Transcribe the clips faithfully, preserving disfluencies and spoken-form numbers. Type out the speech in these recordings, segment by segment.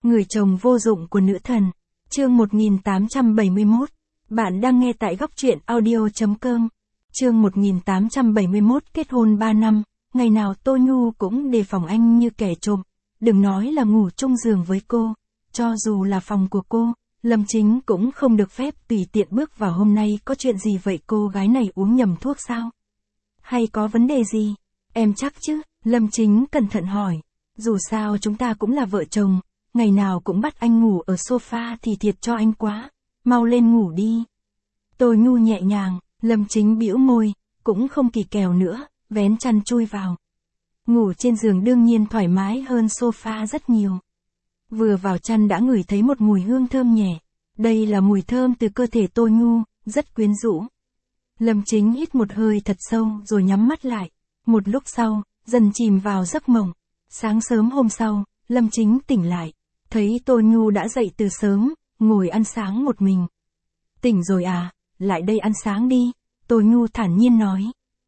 Người chồng vô dụng của nữ thần. Chương một nghìn tám trăm bảy mươi mốt. Bạn đang nghe tại góc truyện audio chấm com. Chương một nghìn tám trăm bảy mươi mốt. Kết hôn ba năm, ngày nào Tô Nhu cũng đề phòng anh như kẻ trộm. Đừng nói là ngủ chung giường với cô, cho dù là phòng của cô, Lâm Chính cũng không được phép tùy tiện bước vào. Hôm nay có chuyện gì vậy? Cô gái này uống nhầm thuốc sao? Hay có vấn đề gì? Em chắc chứ? Lâm Chính cẩn thận hỏi. Dù sao chúng ta cũng là vợ chồng, ngày nào cũng bắt anh ngủ ở sofa thì thiệt cho anh quá. Mau lên ngủ đi. Tô Nhu nhẹ nhàng. Lâm Chính bĩu môi, cũng không kỳ kèo nữa, vén chăn chui vào. Ngủ trên giường đương nhiên thoải mái hơn sofa rất nhiều. Vừa vào chăn đã ngửi thấy một mùi hương thơm nhẹ. Đây là mùi thơm từ cơ thể Tô Nhu, rất quyến rũ. Lâm Chính hít một hơi thật sâu rồi nhắm mắt lại. Một lúc sau, dần chìm vào giấc mộng. Sáng sớm hôm sau, Lâm Chính tỉnh lại, thấy Tô Nhu đã dậy từ sớm, ngồi ăn sáng một mình. Tỉnh rồi à, lại đây ăn sáng đi, Tô Nhu thản nhiên nói.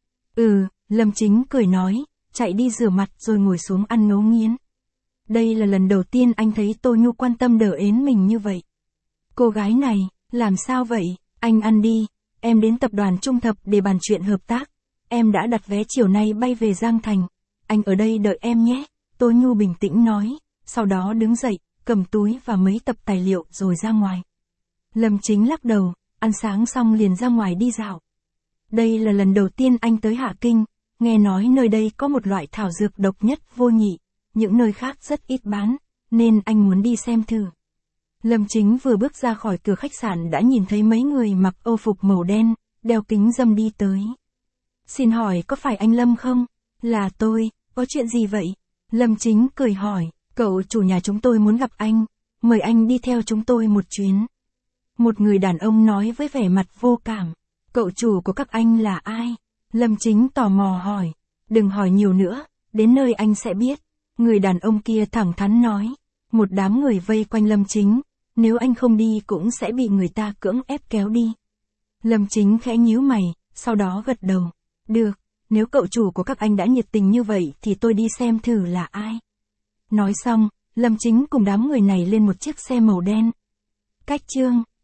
Ừ, Lâm Chính cười nói, chạy đi rửa mặt rồi ngồi xuống ăn ngấu nghiến. Đây là lần đầu tiên anh thấy Tô Nhu quan tâm đỡ ến mình như vậy. Cô gái này, làm sao vậy? Anh ăn đi, em đến tập đoàn Trung Thập để bàn chuyện hợp tác. Em đã đặt vé chiều nay bay về Giang Thành. Anh ở đây đợi em nhé, Tô Nhu bình tĩnh nói, sau đó đứng dậy, cầm túi và mấy tập tài liệu rồi ra ngoài. Lâm Chính lắc đầu, ăn sáng xong liền ra ngoài đi dạo. Đây là lần đầu tiên anh tới Hạ Kinh, nghe nói nơi đây có một loại thảo dược độc nhất vô nhị, những nơi khác rất ít bán, nên anh muốn đi xem thử. Lâm Chính vừa bước ra khỏi cửa khách sạn đã nhìn thấy mấy người mặc âu phục màu đen, đeo kính râm đi tới. Xin hỏi có phải anh Lâm không? Là tôi, có chuyện gì vậy? Lâm Chính cười hỏi, cậu chủ nhà chúng tôi muốn gặp anh, mời anh đi theo chúng tôi một chuyến. Một người đàn ông nói với vẻ mặt vô cảm, cậu chủ của các anh là ai? Lâm Chính tò mò hỏi, đừng hỏi nhiều nữa, đến nơi anh sẽ biết. Người đàn ông kia thẳng thắn nói, một đám người vây quanh Lâm Chính, nếu anh không đi cũng sẽ bị người ta cưỡng ép kéo đi. Lâm Chính khẽ nhíu mày, sau đó gật đầu, được, nếu cậu chủ của các anh đã nhiệt tình như vậy thì tôi đi xem thử là ai. Nói xong, Lâm Chính cùng đám người này lên một chiếc xe màu đen. Cách chương